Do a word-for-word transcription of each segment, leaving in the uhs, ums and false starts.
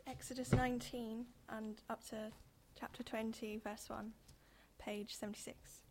Exodus nineteen and up to chapter twenty, verse one, page seventy-six.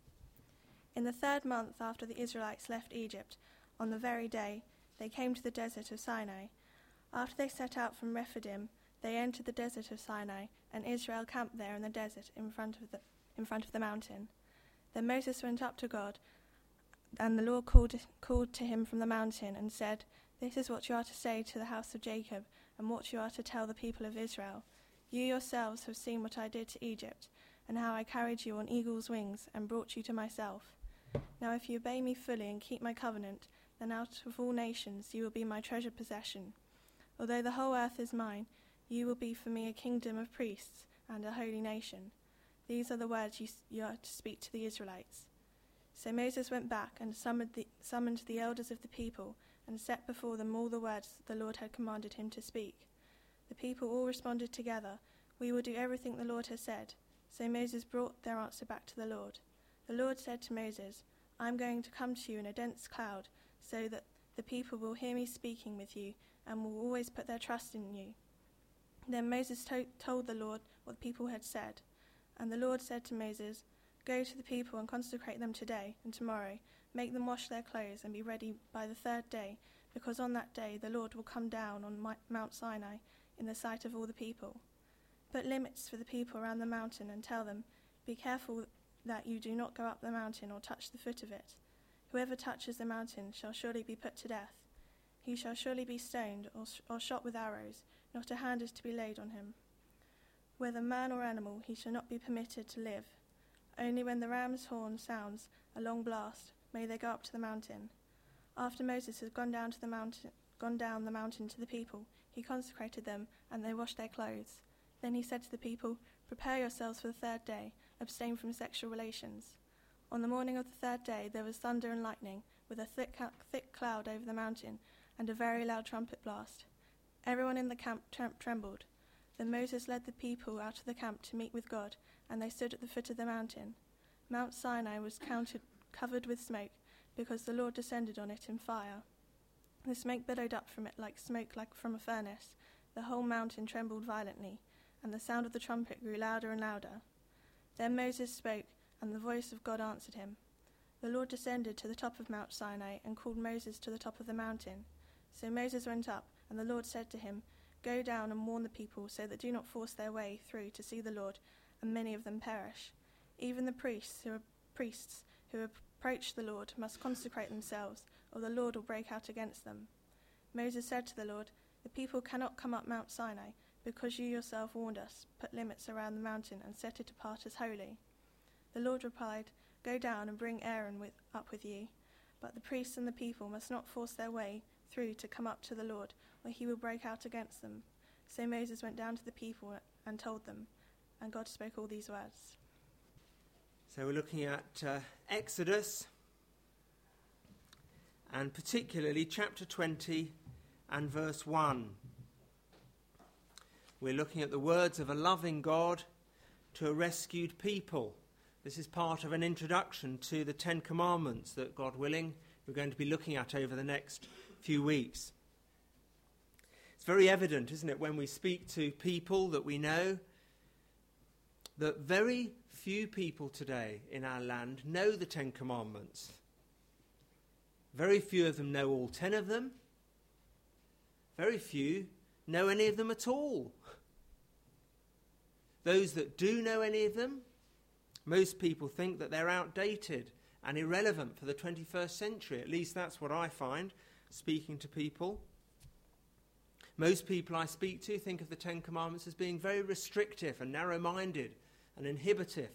In the third month after the Israelites left Egypt, on the very day, they came to the desert of Sinai. After they set out from Rephidim, they entered the desert of Sinai, and Israel camped there in the desert in front of the, in front of the mountain. Then Moses went up to God, and the Lord called, called to him from the mountain and said, "This is what you are to say to the house of Jacob, and what you are to tell the people of Israel. You yourselves have seen what I did to Egypt, and how I carried you on eagle's wings and brought you to myself. Now if you obey me fully and keep my covenant, then out of all nations you will be my treasured possession. Although the whole earth is mine, you will be for me a kingdom of priests and a holy nation. These are the words you, you are to speak to the Israelites." So Moses went back and summoned the, summoned the elders of the people and set before them all the words the Lord had commanded him to speak. The people all responded together, "We will do everything the Lord has said." So Moses brought their answer back to the Lord. The Lord said to Moses, "I am going to come to you in a dense cloud, so that the people will hear me speaking with you and will always put their trust in you." Then Moses to- told the Lord what the people had said. And the Lord said to Moses, "Go to the people and consecrate them today and tomorrow. Make them wash their clothes and be ready by the third day, because on that day the Lord will come down on my- Mount Sinai in the sight of all the people. Put limits for the people around the mountain and tell them, 'Be careful that you do not go up the mountain or touch the foot of it. Whoever touches the mountain shall surely be put to death. He shall surely be stoned or, sh- or shot with arrows. Not a hand is to be laid on him. Whether man or animal, he shall not be permitted to live. Only when the ram's horn sounds a long blast may they go up to the mountain.' After Moses had gone down to the mountain, gone down the mountain to the people, he consecrated them, and they washed their clothes. Then he said to the people, 'Prepare yourselves for the third day. Abstain from sexual relations.' On the morning of the third day there was thunder and lightning, with a thick, thick cloud over the mountain, and a very loud trumpet blast. Everyone in the camp trem- trembled. Then Moses led the people out of the camp to meet with God, and they stood at the foot of the mountain. Mount Sinai was counted, covered with smoke, because the Lord descended on it in fire. The smoke billowed up from it like smoke like from a furnace. The whole mountain trembled violently, and the sound of the trumpet grew louder and louder. Then Moses spoke, and the voice of God answered him. The Lord descended to the top of Mount Sinai and called Moses to the top of the mountain. So Moses went up, and the Lord said to him, 'Go down and warn the people, so that do not force their way through to see the Lord, and many of them perish. Even the priests who are priests who approach the Lord must consecrate themselves, or the Lord will break out against them.' Moses said to the Lord, 'The people cannot come up Mount Sinai, because you yourself warned us, put limits around the mountain and set it apart as holy.' The Lord replied, 'Go down and bring Aaron with, up with you. But the priests and the people must not force their way through to come up to the Lord, or he will break out against them.' So Moses went down to the people and told them, and God spoke all these words." So we're looking at uh, Exodus, and particularly chapter twenty and verse one. We're looking at the words of a loving God to a rescued people. This is part of an introduction to the Ten Commandments that, God willing, we're going to be looking at over the next few weeks. It's very evident, isn't it, when we speak to people that we know, that very few people today in our land know the Ten Commandments. Very few of them know all ten of them. Very few know any of them at all. Those that do know any of them, most people think that they're outdated and irrelevant for the twenty-first century. At least that's what I find, speaking to people. Most people I speak to think of the Ten Commandments as being very restrictive and narrow-minded and inhibitive.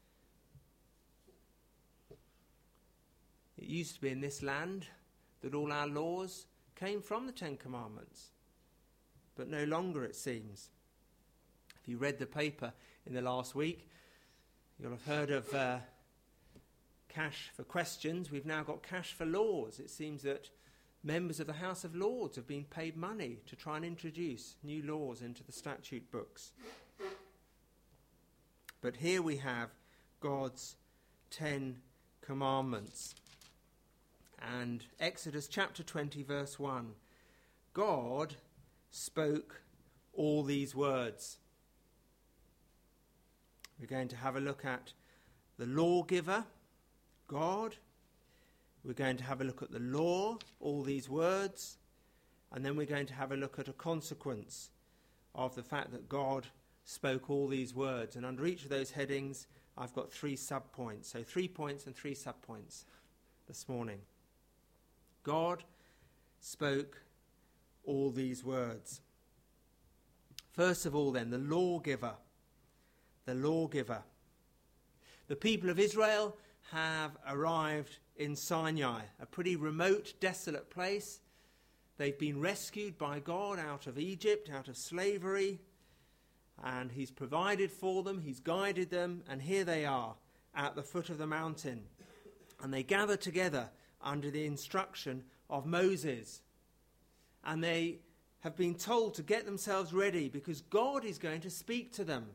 It used to be in this land that all our laws came from the Ten Commandments, but no longer, it seems. If you read the paper in the last week, you'll have heard of uh, cash for questions. We've now got cash for laws. It seems that members of the House of Lords have been paid money to try and introduce new laws into the statute books. But here we have God's Ten Commandments. And Exodus chapter twenty, verse one. God spoke all these words. We're going to have a look at the lawgiver, God. We're going to have a look at the law, all these words. And then we're going to have a look at a consequence of the fact that God spoke all these words. And under each of those headings, I've got three sub-points. So three points and three sub-points this morning. God spoke all these words. First of all then, the lawgiver. The lawgiver. The people of Israel have arrived in Sinai, a pretty remote, desolate place. They've been rescued by God out of Egypt, out of slavery, and he's provided for them, he's guided them, and here they are at the foot of the mountain. And they gather together under the instruction of Moses. And they have been told to get themselves ready because God is going to speak to them.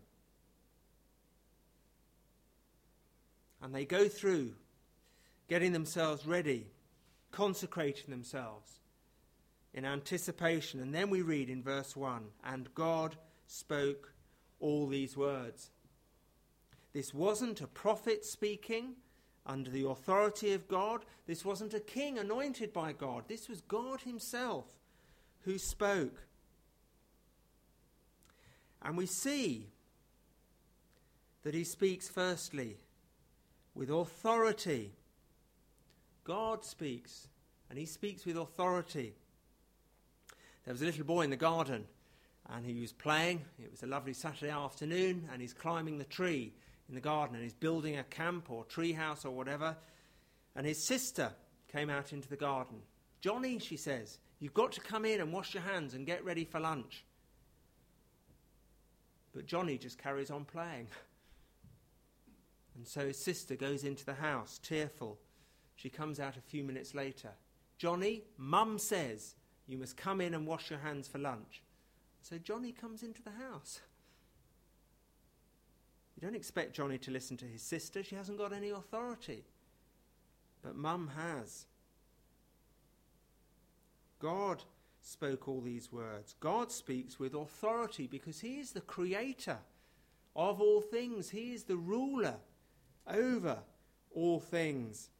And they go through getting themselves ready, consecrating themselves in anticipation. And then we read in verse one, and God spoke all these words. This wasn't a prophet speaking under the authority of God. This wasn't a king anointed by God. This was God himself who spoke. And we see that he speaks firstly with authority. God speaks, and he speaks with authority. There was a little boy in the garden, and he was playing. It was a lovely Saturday afternoon, and he's climbing the tree in the garden, and he's building a camp or tree house or whatever. And his sister came out into the garden. Johnny, she says, you've got to come in and wash your hands and get ready for lunch. But Johnny just carries on playing. And so his sister goes into the house, tearful. She comes out a few minutes later. Johnny, Mum says you must come in and wash your hands for lunch. So Johnny comes into the house. You don't expect Johnny to listen to his sister. She hasn't got any authority. But Mum has. God spoke all these words. God speaks with authority because he is the creator of all things. He is the ruler over all things.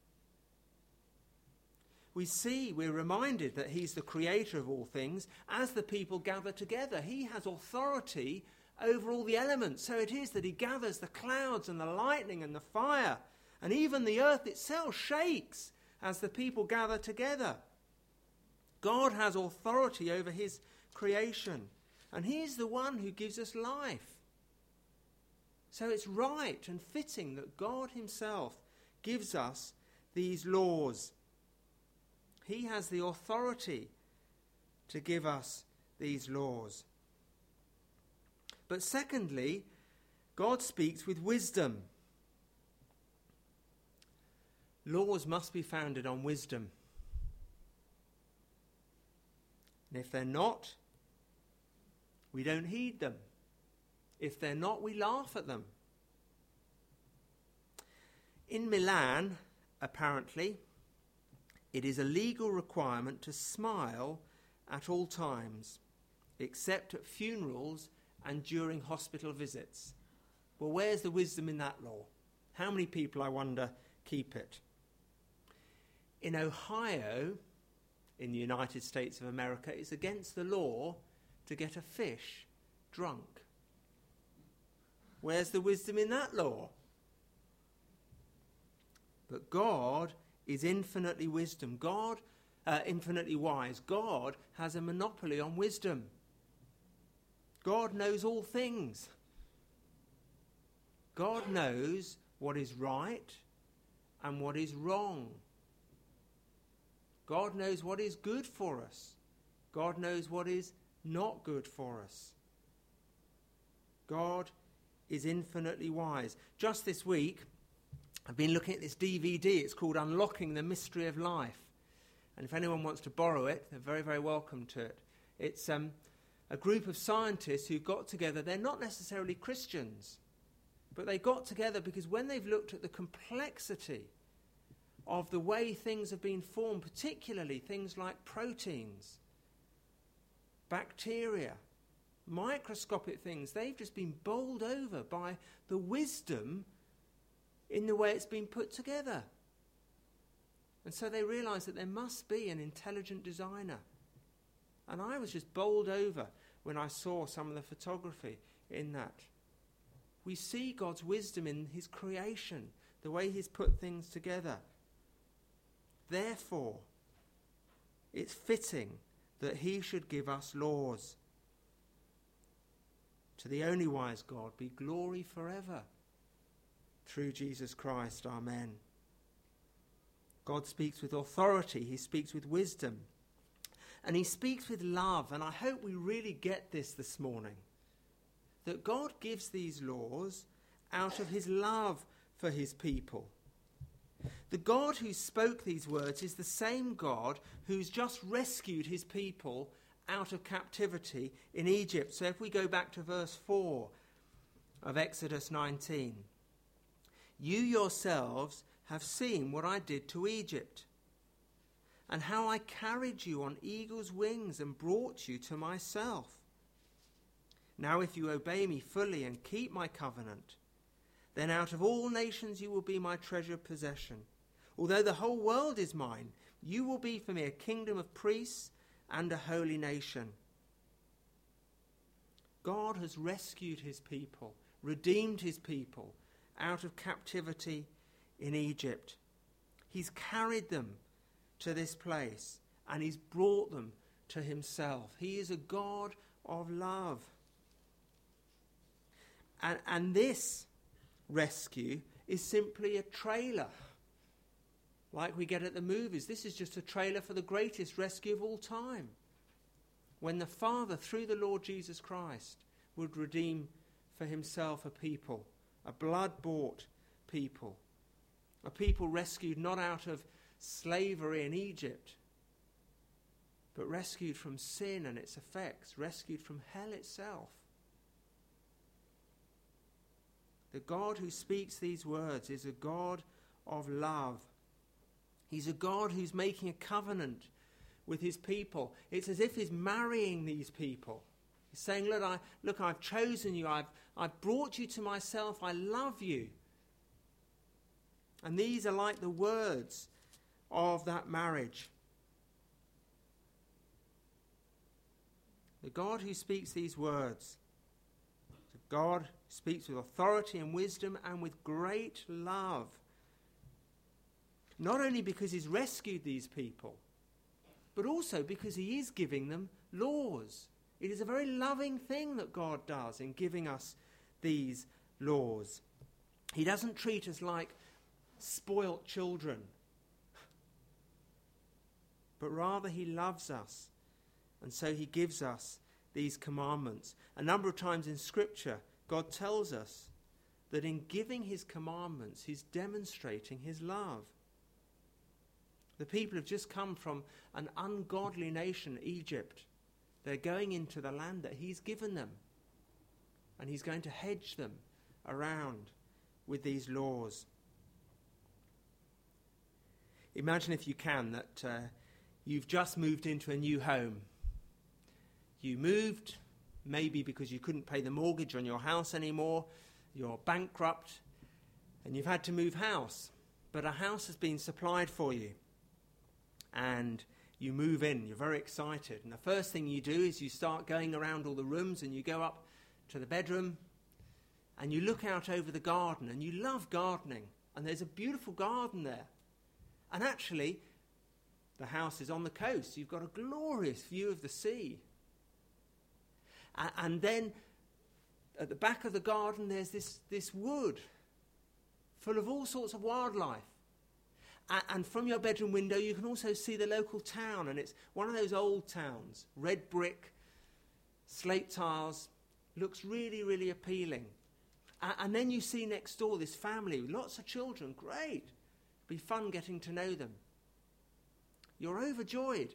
We see, we're reminded that he's the creator of all things as the people gather together. He has authority over all the elements. So it is that he gathers the clouds and the lightning and the fire, and even the earth itself shakes as the people gather together. God has authority over his creation, and he is the one who gives us life. So it's right and fitting that God himself gives us these laws. He has the authority to give us these laws. But secondly, God speaks with wisdom. Laws must be founded on wisdom. And if they're not, we don't heed them. If they're not, we laugh at them. In Milan, apparently, it is a legal requirement to smile at all times, except at funerals and during hospital visits. Well, where's the wisdom in that law? How many people, I wonder, keep it? In Ohio, in the United States of America, it's against the law to get a fish drunk. Where's the wisdom in that law? But God is infinitely wisdom. God, uh, infinitely wise. God has a monopoly on wisdom. God knows all things. God knows what is right and what is wrong. God knows what is good for us. God knows what is not good for us. God is infinitely wise. Just this week, I've been looking at this D V D. It's called Unlocking the Mystery of Life. And if anyone wants to borrow it, they're very, very welcome to it. It's um, a group of scientists who got together. They're not necessarily Christians, but they got together because when they've looked at the complexity of the way things have been formed, particularly things like proteins, bacteria, microscopic things, they've just been bowled over by the wisdom in the way it's been put together. And so they realise that there must be an intelligent designer. And I was just bowled over when I saw some of the photography in that. We see God's wisdom in his creation, the way he's put things together. Therefore, it's fitting that he should give us laws. To the only wise God be glory forever. Through Jesus Christ, amen. God speaks with authority. He speaks with wisdom. And he speaks with love. And I hope we really get this this morning. That God gives these laws out of his love for his people. The God who spoke these words is the same God who's just rescued his people out of captivity in Egypt. So if we go back to verse four of Exodus nineteen. You yourselves have seen what I did to Egypt, and how I carried you on eagle's wings and brought you to myself. Now if you obey me fully and keep my covenant, then out of all nations you will be my treasured possession. Although the whole world is mine, you will be for me a kingdom of priests and a holy nation. God has rescued his people, redeemed his people out of captivity in Egypt. He's carried them to this place and he's brought them to himself. He is a God of love. And, and this rescue is simply a trailer, like we get at the movies. This is just a trailer for the greatest rescue of all time, when the Father, through the Lord Jesus Christ, would redeem for himself a people, a blood-bought people, a people rescued not out of slavery in Egypt, but rescued from sin and its effects, rescued from hell itself. The God who speaks these words is a God of love. He's a God who's making a covenant with his people. It's as if he's marrying these people. He's saying, look, I, look, I've chosen you. I've, I've brought you to myself. I love you. And these are like the words of that marriage. The God who speaks these words, the God who speaks with authority and wisdom and with great love. Not only because he's rescued these people, but also because he is giving them laws. It is a very loving thing that God does in giving us these laws. He doesn't treat us like spoilt children, but rather he loves us, and so he gives us these commandments. A number of times in Scripture, God tells us that in giving his commandments, he's demonstrating his love. The people have just come from an ungodly nation, Egypt. They're going into the land that he's given them, and he's going to hedge them around with these laws. Imagine, if you can, that uh, you've just moved into a new home. You moved maybe because you couldn't pay the mortgage on your house anymore, you're bankrupt, and you've had to move house. But a house has been supplied for you, and you move in, you're very excited. And the first thing you do is you start going around all the rooms, and you go up to the bedroom, and you look out over the garden, and you love gardening, and there's a beautiful garden there. And actually, the house is on the coast. You've got a glorious view of the sea. A- and then at the back of the garden, there's this, this wood full of all sorts of wildlife. A- and from your bedroom window, you can also see the local town. And it's one of those old towns, red brick, slate tiles, looks really, really appealing. A- and then you see next door this family, lots of children, great. Be fun getting to know them. You're overjoyed.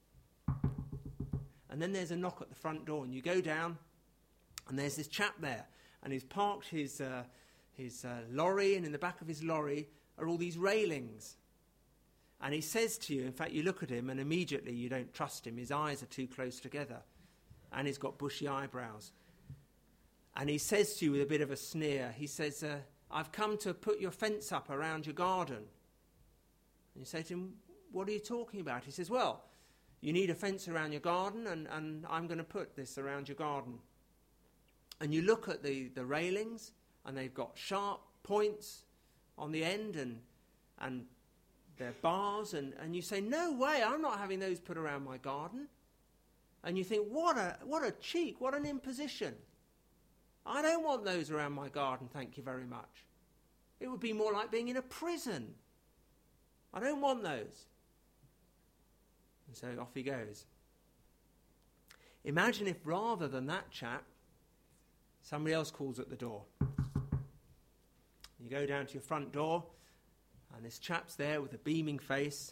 And then there's a knock at the front door, and you go down, and there's this chap there, and he's parked his uh, his uh, lorry, and in the back of his lorry are all these railings. And he says to you, in fact, you look at him, and immediately you don't trust him. His eyes are too close together. and he's got bushy eyebrows. And he says to you with a bit of a sneer, he says, uh, I've come to put your fence up around your garden. And you say to him, what are you talking about? He says, well, you need a fence around your garden, and, and I'm going to put this around your garden. And you look at the, the railings, and they've got sharp points on the end, and and they're bars, and, and you say, no way, I'm not having those put around my garden. And you think, what a what a cheek, what an imposition. I don't want those around my garden, thank you very much. It would be more like being in a prison. I don't want those. And so off he goes. Imagine if rather than that chap, somebody else calls at the door. You go down to your front door, and this chap's there with a beaming face.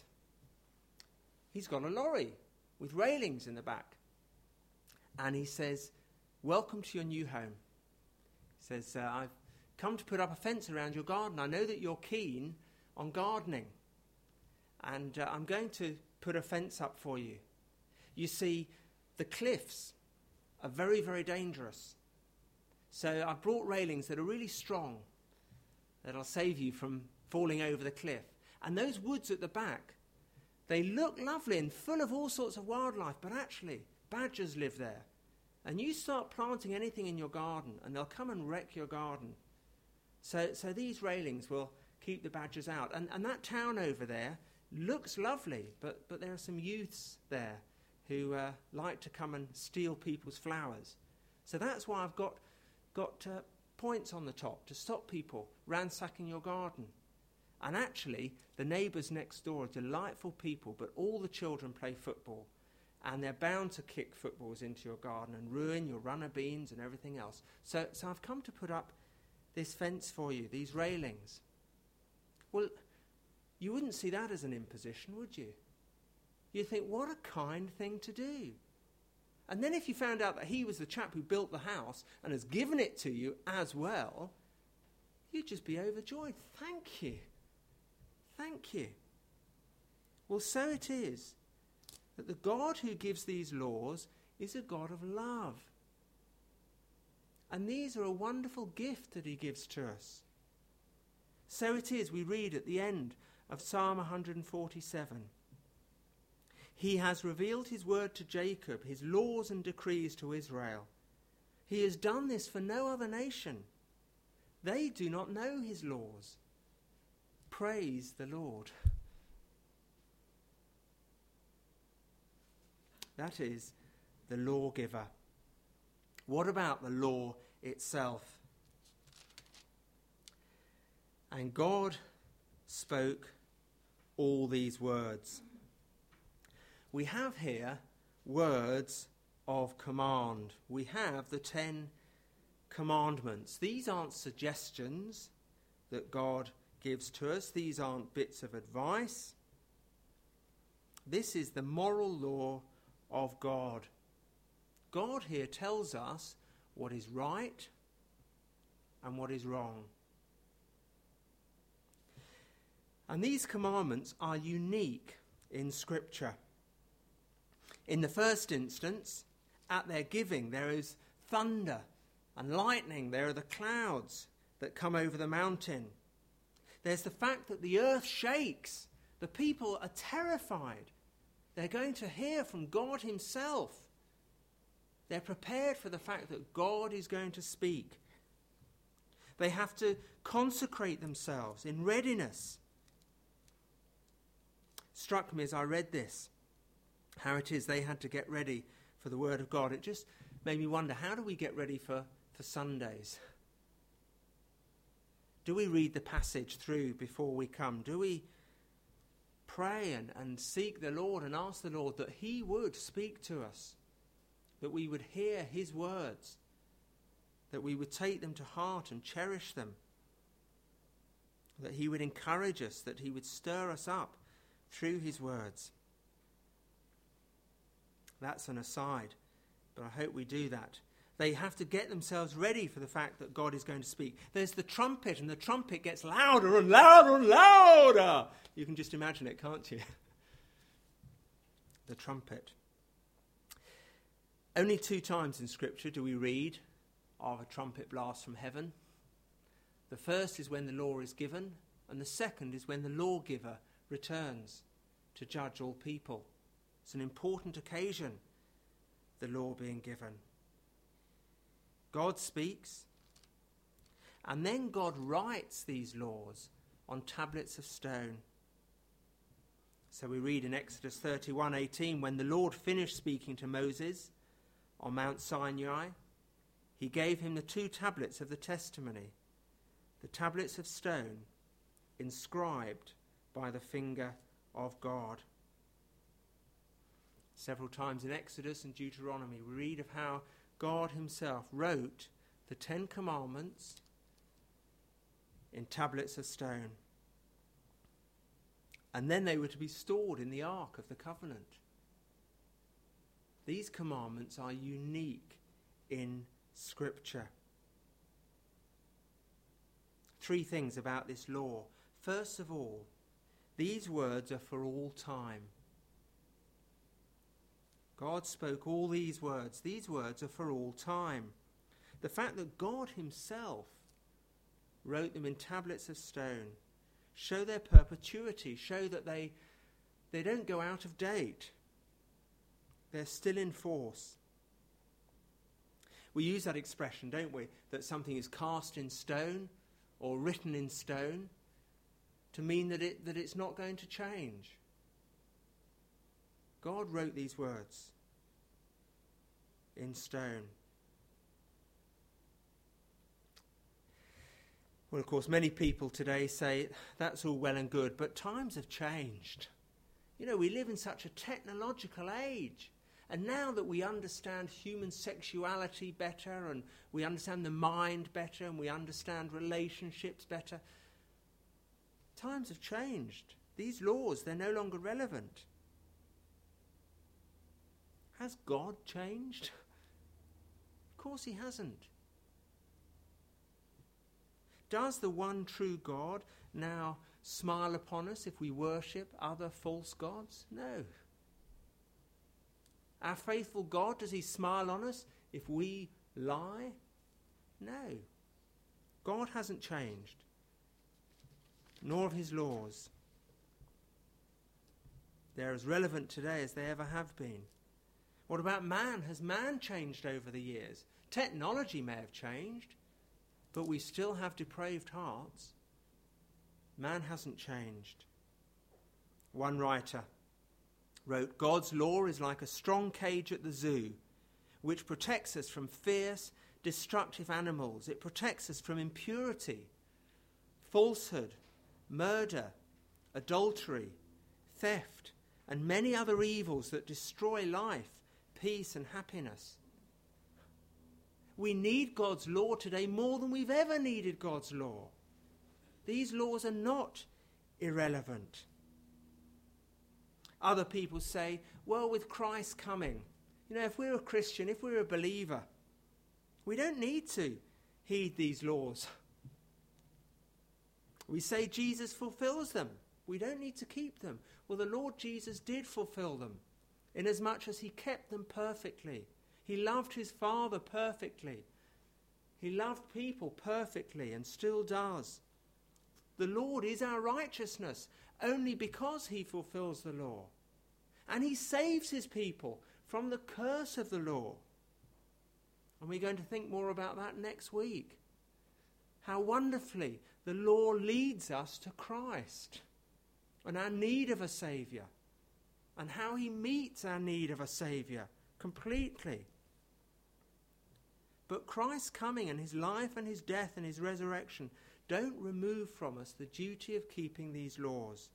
He's got a lorry with railings in the back. And he says, welcome to your new home. He says, uh, I've come to put up a fence around your garden. I know that you're keen on gardening. And uh, I'm going to put a fence up for you. You see, the cliffs are very, very dangerous. So I've brought railings that are really strong, that'll save you from falling over the cliff. And those woods at the back, they look lovely and full of all sorts of wildlife, but actually, badgers live there. And you start planting anything in your garden, and they'll come and wreck your garden. So, so these railings will keep the badgers out. And, and that town over there looks lovely, but, but there are some youths there who uh, like to come and steal people's flowers. So that's why I've got, got uh, points on the top to stop people ransacking your garden. And actually, the neighbours next door are delightful people, but all the children play football. And they're bound to kick footballs into your garden and ruin your runner beans and everything else. So, so I've come to put up this fence for you, these railings. Well, you wouldn't see that as an imposition, would you? You'd think, what a kind thing to do. And then if you found out that he was the chap who built the house and has given it to you as well, you'd just be overjoyed. Thank you. Thank you. Well, so it is that the God who gives these laws is a God of love. And these are a wonderful gift that he gives to us. So it is, we read at the end of Psalm one forty-seven. He has revealed his word to Jacob, his laws and decrees to Israel. He has done this for no other nation. They do not know his laws. Praise the Lord. That is the lawgiver. What about the law itself? And God spoke all these words. We have here words of command. We have the Ten Commandments. These aren't suggestions that God gives to us. These aren't bits of advice. This is the moral law of God. God here tells us what is right and what is wrong. And these commandments are unique in Scripture. In the first instance, at their giving, there is thunder and lightning. There are the clouds that come over the mountain. There's the fact that the earth shakes. The people are terrified. They're going to hear from God himself. They're prepared for the fact that God is going to speak. They have to consecrate themselves in readiness. Struck me as I read this, how it is they had to get ready for the Word of God. It just made me wonder, how do we get ready for, for Sundays? Do we read the passage through before we come? Do we pray and, and seek the Lord and ask the Lord that he would speak to us, that we would hear his words, that we would take them to heart and cherish them, that he would encourage us, that he would stir us up through his words? That's an aside, but I hope we do that. They have to get themselves ready for the fact that God is going to speak. There's the trumpet, and the trumpet gets louder and louder and louder. You can just imagine it, can't you? The trumpet. Only two times in Scripture do we read of a trumpet blast from heaven. The first is when the law is given, and the second is when the lawgiver returns to judge all people. It's an important occasion, the law being given. God speaks, and then God writes these laws on tablets of stone. So we read in Exodus thirty-one eighteen, when the Lord finished speaking to Moses on Mount Sinai, he gave him the two tablets of the testimony, the tablets of stone inscribed by the finger of God. Several times in Exodus and Deuteronomy we read of how God himself wrote the Ten Commandments in tablets of stone. And then they were to be stored in the Ark of the Covenant. These commandments are unique in Scripture. Three things about this law. First of all, these words are for all time. God spoke all these words. These words are for all time. The fact that God himself wrote them in tablets of stone show their perpetuity, show that they, they don't go out of date. They're still in force. We use that expression, don't we, that something is cast in stone or written in stone to mean that it that it's not going to change. God wrote these words in stone. Well, of course, many people today say that's all well and good, but times have changed. You know, we live in such a technological age. And now that we understand human sexuality better, and we understand the mind better, and we understand relationships better, times have changed. These laws, they're no longer relevant. Has God changed? Of course he hasn't. Does the one true God now smile upon us if we worship other false gods? No. Our faithful God, does he smile on us if we lie? No. God hasn't changed, nor have his laws. They're as relevant today as they ever have been. What about man? Has man changed over the years? Technology may have changed, but we still have depraved hearts. Man hasn't changed. One writer wrote, God's law is like a strong cage at the zoo, which protects us from fierce, destructive animals. It protects us from impurity, falsehood, murder, adultery, theft, and many other evils that destroy life, peace, and happiness. We need God's law today more than we've ever needed God's law. These laws are not irrelevant. Other people say, well, with Christ coming, you know, if we're a Christian, if we're a believer, we don't need to heed these laws. We say Jesus fulfills them. We don't need to keep them. Well, the Lord Jesus did fulfill them, inasmuch as he kept them perfectly. He loved his Father perfectly. He loved people perfectly and still does. The Lord is our righteousness only because he fulfills the law. And he saves his people from the curse of the law. And we're going to think more about that next week. How wonderfully the law leads us to Christ and our need of a Saviour, and how he meets our need of a Saviour completely. But Christ's coming and his life and his death and his resurrection don't remove from us the duty of keeping these laws.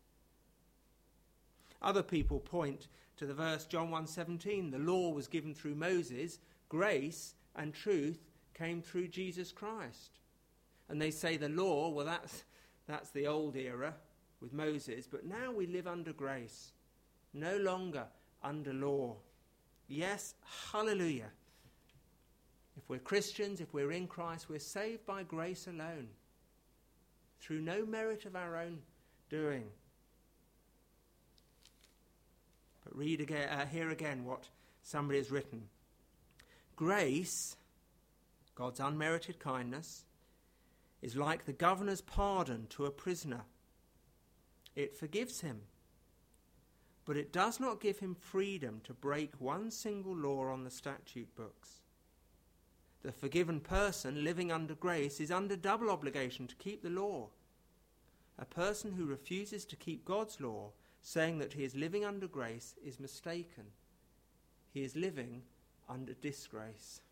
Other people point to the verse John one seventeen, the law was given through Moses, grace and truth came through Jesus Christ. And they say the law, well, that's, that's the old era with Moses, but now we live under grace, no longer under law. Yes, hallelujah. If we're Christians, if we're in Christ, we're saved by grace alone, through no merit of our own doing. But read again, uh, hear again what somebody has written. Grace, God's unmerited kindness, is like the governor's pardon to a prisoner. It forgives him, but it does not give him freedom to break one single law on the statute books. The forgiven person living under grace is under double obligation to keep the law. A person who refuses to keep God's law, saying that he is living under grace, is mistaken. He is living under disgrace.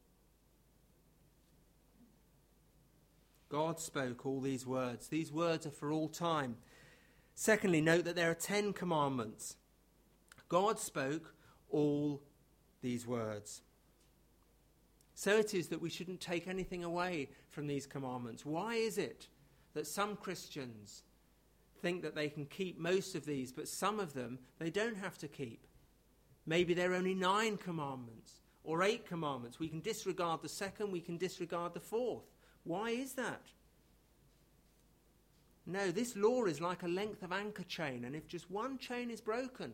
God spoke all these words. These words are for all time. Secondly, note that there are ten commandments. God spoke all these words. So it is that we shouldn't take anything away from these commandments. Why is it that some Christians think that they can keep most of these, but some of them they don't have to keep? Maybe there are only nine commandments or eight commandments. We can disregard the second, we can disregard the fourth. Why is that? No, this law is like a length of anchor chain, and if just one chain is broken,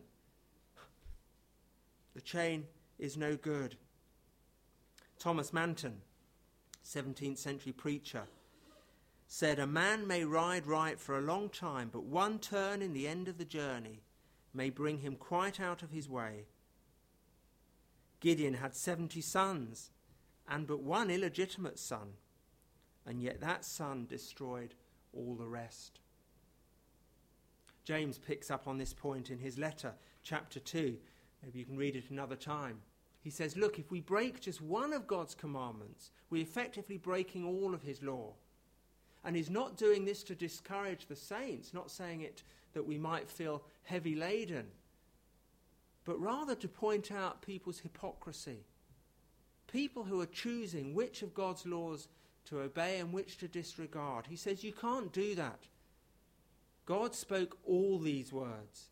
the chain is no good. Thomas Manton, seventeenth century preacher, said, "A man may ride right for a long time, but one turn in the end of the journey may bring him quite out of his way. Gideon had seventy sons and but one illegitimate son, and yet that son destroyed all the rest." James picks up on this point in his letter, chapter two. Maybe you can read it another time. He says, look, if we break just one of God's commandments, we're effectively breaking all of his law. And he's not doing this to discourage the saints, not saying it that we might feel heavy laden, but rather to point out people's hypocrisy. People who are choosing which of God's laws to obey and which to disregard. He says you can't do that. God spoke all these words.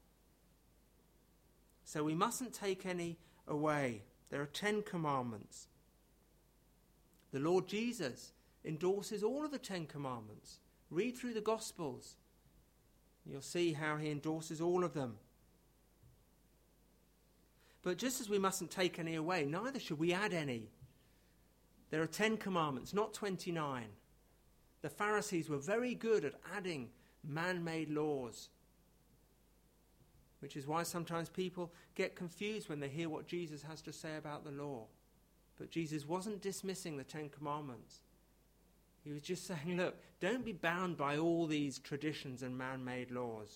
So we mustn't take any away. There are ten commandments. The Lord Jesus endorses all of the Ten Commandments. Read through the Gospels. You'll see how he endorses all of them. But just as we mustn't take any away, neither should we add any. There are ten commandments, not twenty-nine. The Pharisees were very good at adding man-made laws, which is why sometimes people get confused when they hear what Jesus has to say about the law. But Jesus wasn't dismissing the Ten Commandments. He was just saying, look, don't be bound by all these traditions and man-made laws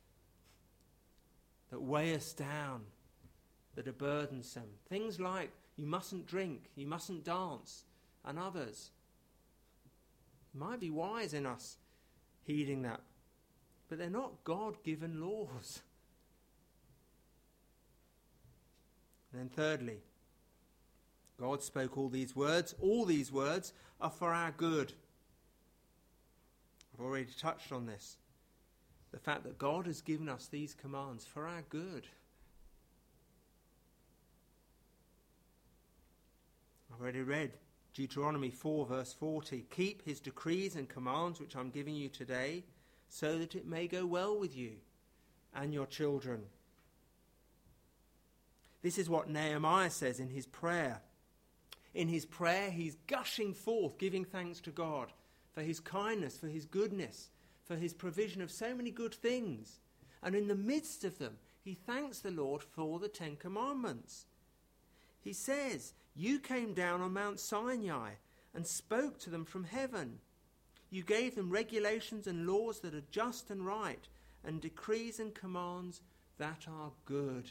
that weigh us down, that are burdensome. Things like you mustn't drink, you mustn't dance, and others. It might be wise in us heeding that, but they're not God-given laws. And then thirdly, God spoke all these words. All these words are for our good. I've already touched on this. The fact that God has given us these commands for our good. I've already read Deuteronomy four verse forty. Keep his decrees and commands which I'm giving you today, so that it may go well with you and your children. This is what Nehemiah says in his prayer. In his prayer, he's gushing forth, giving thanks to God for his kindness, for his goodness, for his provision of so many good things. And in the midst of them, he thanks the Lord for the Ten Commandments. He says, you came down on Mount Sinai and spoke to them from heaven. You gave them regulations and laws that are just and right, and decrees and commands that are good.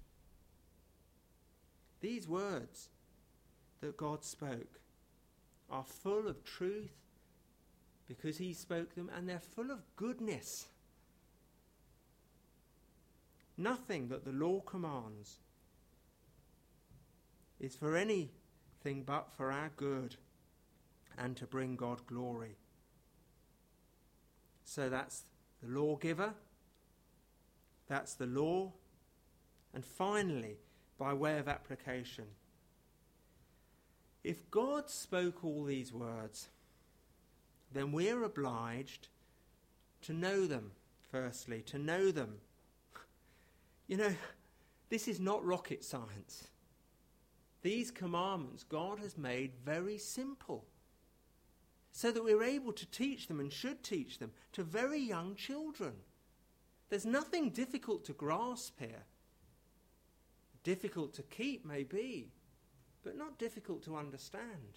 These words that God spoke are full of truth because he spoke them, and they're full of goodness. Nothing that the law commands is for anything but for our good and to bring God glory. So that's the lawgiver, that's the law, and finally, by way of application, if God spoke all these words, then we're obliged to know them, firstly, to know them. You know, this is not rocket science. These commandments God has made very simple, so that we're able to teach them and should teach them to very young children. There's nothing difficult to grasp here. Difficult to keep, maybe, but not difficult to understand.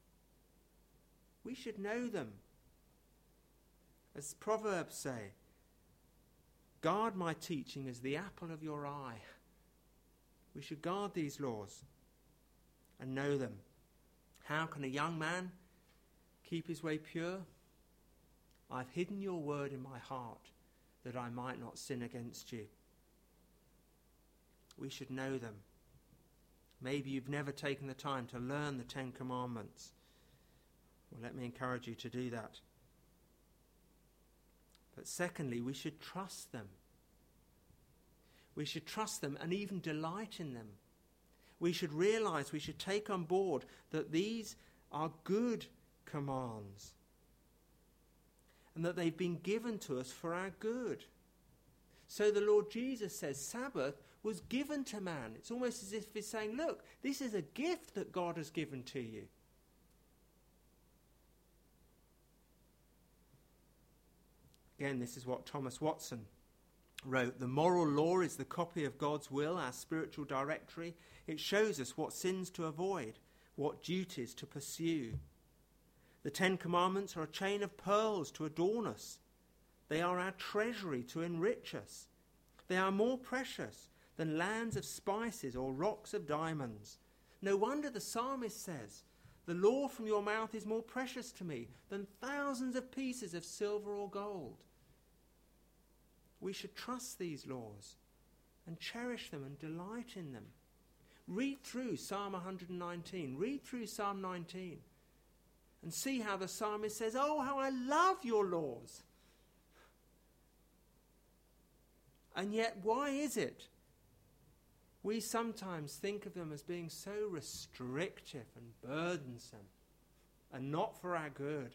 We should know them. As Proverbs say, guard my teaching as the apple of your eye. We should guard these laws and know them. How can a young man keep his way pure? I've hidden your word in my heart that I might not sin against you. We should know them. Maybe you've never taken the time to learn the Ten Commandments. Well, let me encourage you to do that. But secondly, we should trust them. We should trust them and even delight in them. We should realize, we should take on board that these are good commands and that they've been given to us for our good. So the Lord Jesus says Sabbath was given to man. It's almost as if he's saying, look, this is a gift that God has given to you. Again, this is what Thomas Watson wrote. The moral law is the copy of God's will, our spiritual directory. It shows us what sins to avoid, what duties to pursue. The Ten Commandments are a chain of pearls to adorn us. They are our treasury to enrich us. They are more precious than lands of spices or rocks of diamonds. No wonder the psalmist says, the law from your mouth is more precious to me than thousands of pieces of silver or gold. We should trust these laws and cherish them and delight in them. Read through Psalm one nineteen. Read through Psalm nineteen. And see how the psalmist says, oh, how I love your laws. And yet, why is it we sometimes think of them as being so restrictive and burdensome and not for our good?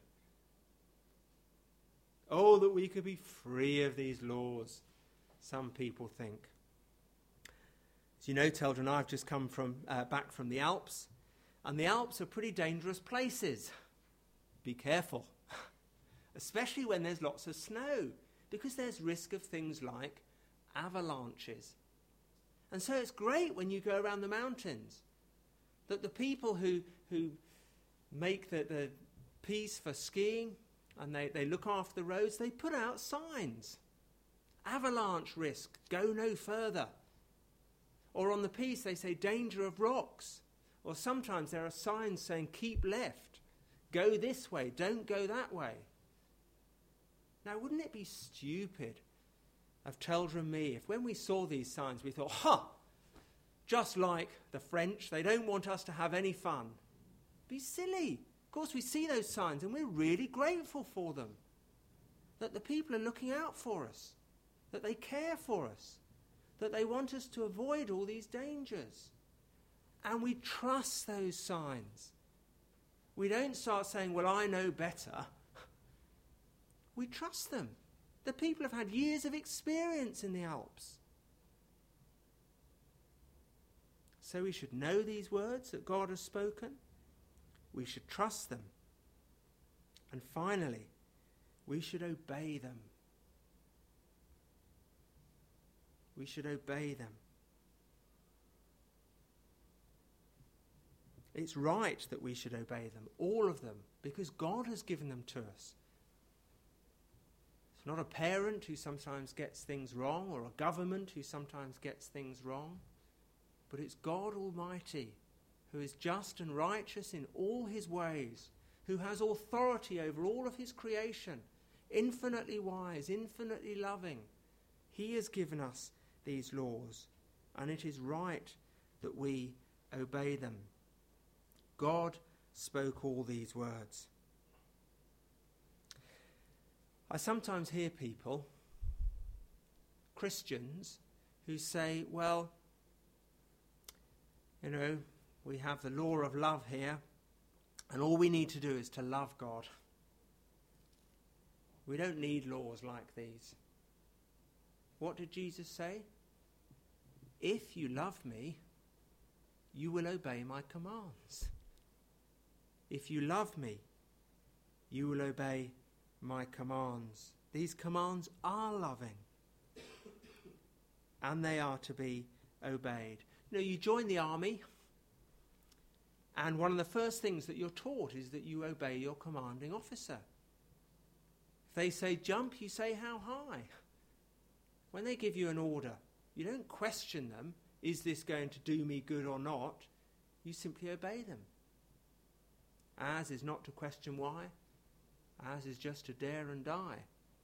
Oh, that we could be free of these laws, some people think. As you know, Teldra, I've just come from uh, back from the Alps, and the Alps are pretty dangerous places. Be careful, especially when there's lots of snow, because there's risk of things like avalanches. And so it's great when you go around the mountains that the people who who make the, the piece for skiing and they, they look after the roads, they put out signs. Avalanche risk, go no further. Or on the piece they say danger of rocks. Or sometimes there are signs saying keep left, go this way, don't go that way. Now wouldn't it be stupid of Teldra and me if when we saw these signs we thought, huh, just like the French, they don't want us to have any fun. Be silly. Of course we see those signs and we're really grateful for them. That the people are looking out for us. That they care for us. That they want us to avoid all these dangers. And we trust those signs. We don't start saying, well, I know better. We trust them. The people have had years of experience in the Alps. So we should know these words that God has spoken. We should trust them. And finally, we should obey them. We should obey them. It's right that we should obey them, all of them, because God has given them to us. It's not a parent who sometimes gets things wrong or a government who sometimes gets things wrong, but it's God Almighty who is just and righteous in all his ways, who has authority over all of his creation, infinitely wise, infinitely loving. He has given us these laws, and it is right that we obey them. God spoke all these words. I sometimes hear people, Christians, who say, well, you know, we have the law of love here, and all we need to do is to love God. We don't need laws like these. What did Jesus say? If you love me, you will obey my commands. If you love me, you will obey my commands. These commands are loving, and they are to be obeyed. You know, you join the army, and one of the first things that you're taught is that you obey your commanding officer. If they say jump, you say how high. When they give you an order, you don't question them, is this going to do me good or not? You simply obey them. Ours is not to question why. Ours is just to dare and die.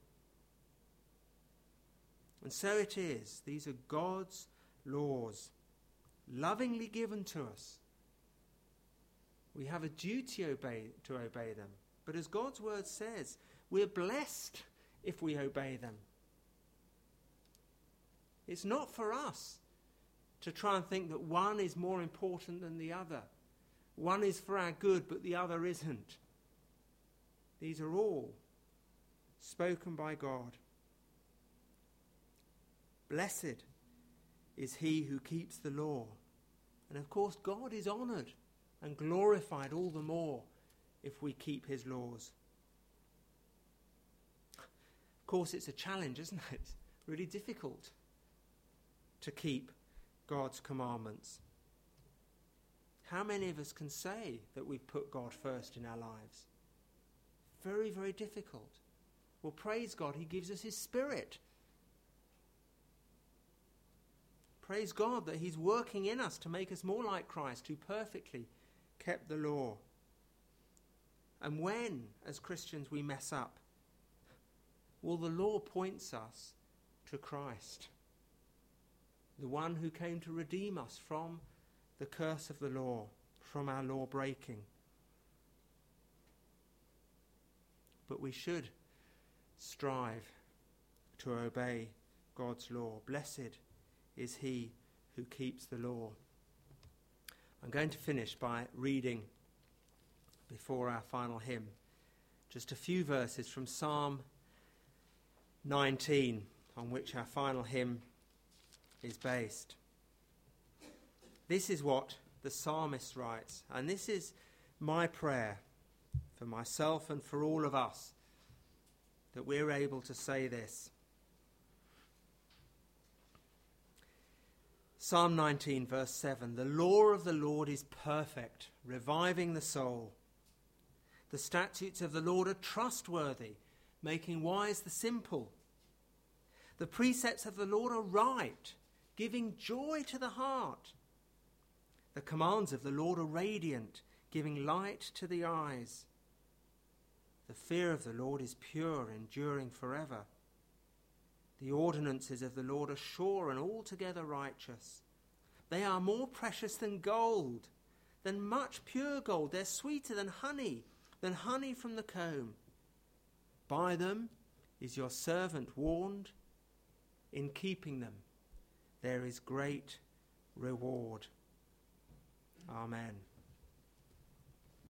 And so it is. These are God's laws, lovingly given to us. We have a duty obey, to obey them. But as God's word says, we're blessed if we obey them. It's not for us to try and think that one is more important than the other. One is for our good, but the other isn't. These are all spoken by God. Blessed is he who keeps the law. And of course, God is honoured and glorified all the more if we keep his laws. Of course, it's a challenge, isn't it? Really difficult to keep God's commandments. How many of us can say that we've put God first in our lives? Very, very difficult. Well, praise God, he gives us his Spirit. Praise God that he's working in us to make us more like Christ, who perfectly kept the law. And when, as Christians, we mess up, well, the law points us to Christ, the one who came to redeem us from the curse of the law, from our law breaking. But we should strive to obey God's law. Blessed is he who keeps the law. I'm going to finish by reading, before our final hymn, just a few verses from Psalm nineteen, on which our final hymn is based. This is what the psalmist writes, and this is my prayer for myself and for all of us, that we're able to say this. Psalm nineteen, verse seven, the law of the Lord is perfect, reviving the soul. The statutes of the Lord are trustworthy, making wise the simple. The precepts of the Lord are right, giving joy to the heart. The commands of the Lord are radiant, giving light to the eyes. The fear of the Lord is pure, enduring forever. The ordinances of the Lord are sure and altogether righteous. They are more precious than gold, than much pure gold. They're sweeter than honey, than honey from the comb. By them is your servant warned. In keeping them, there is great reward. Amen.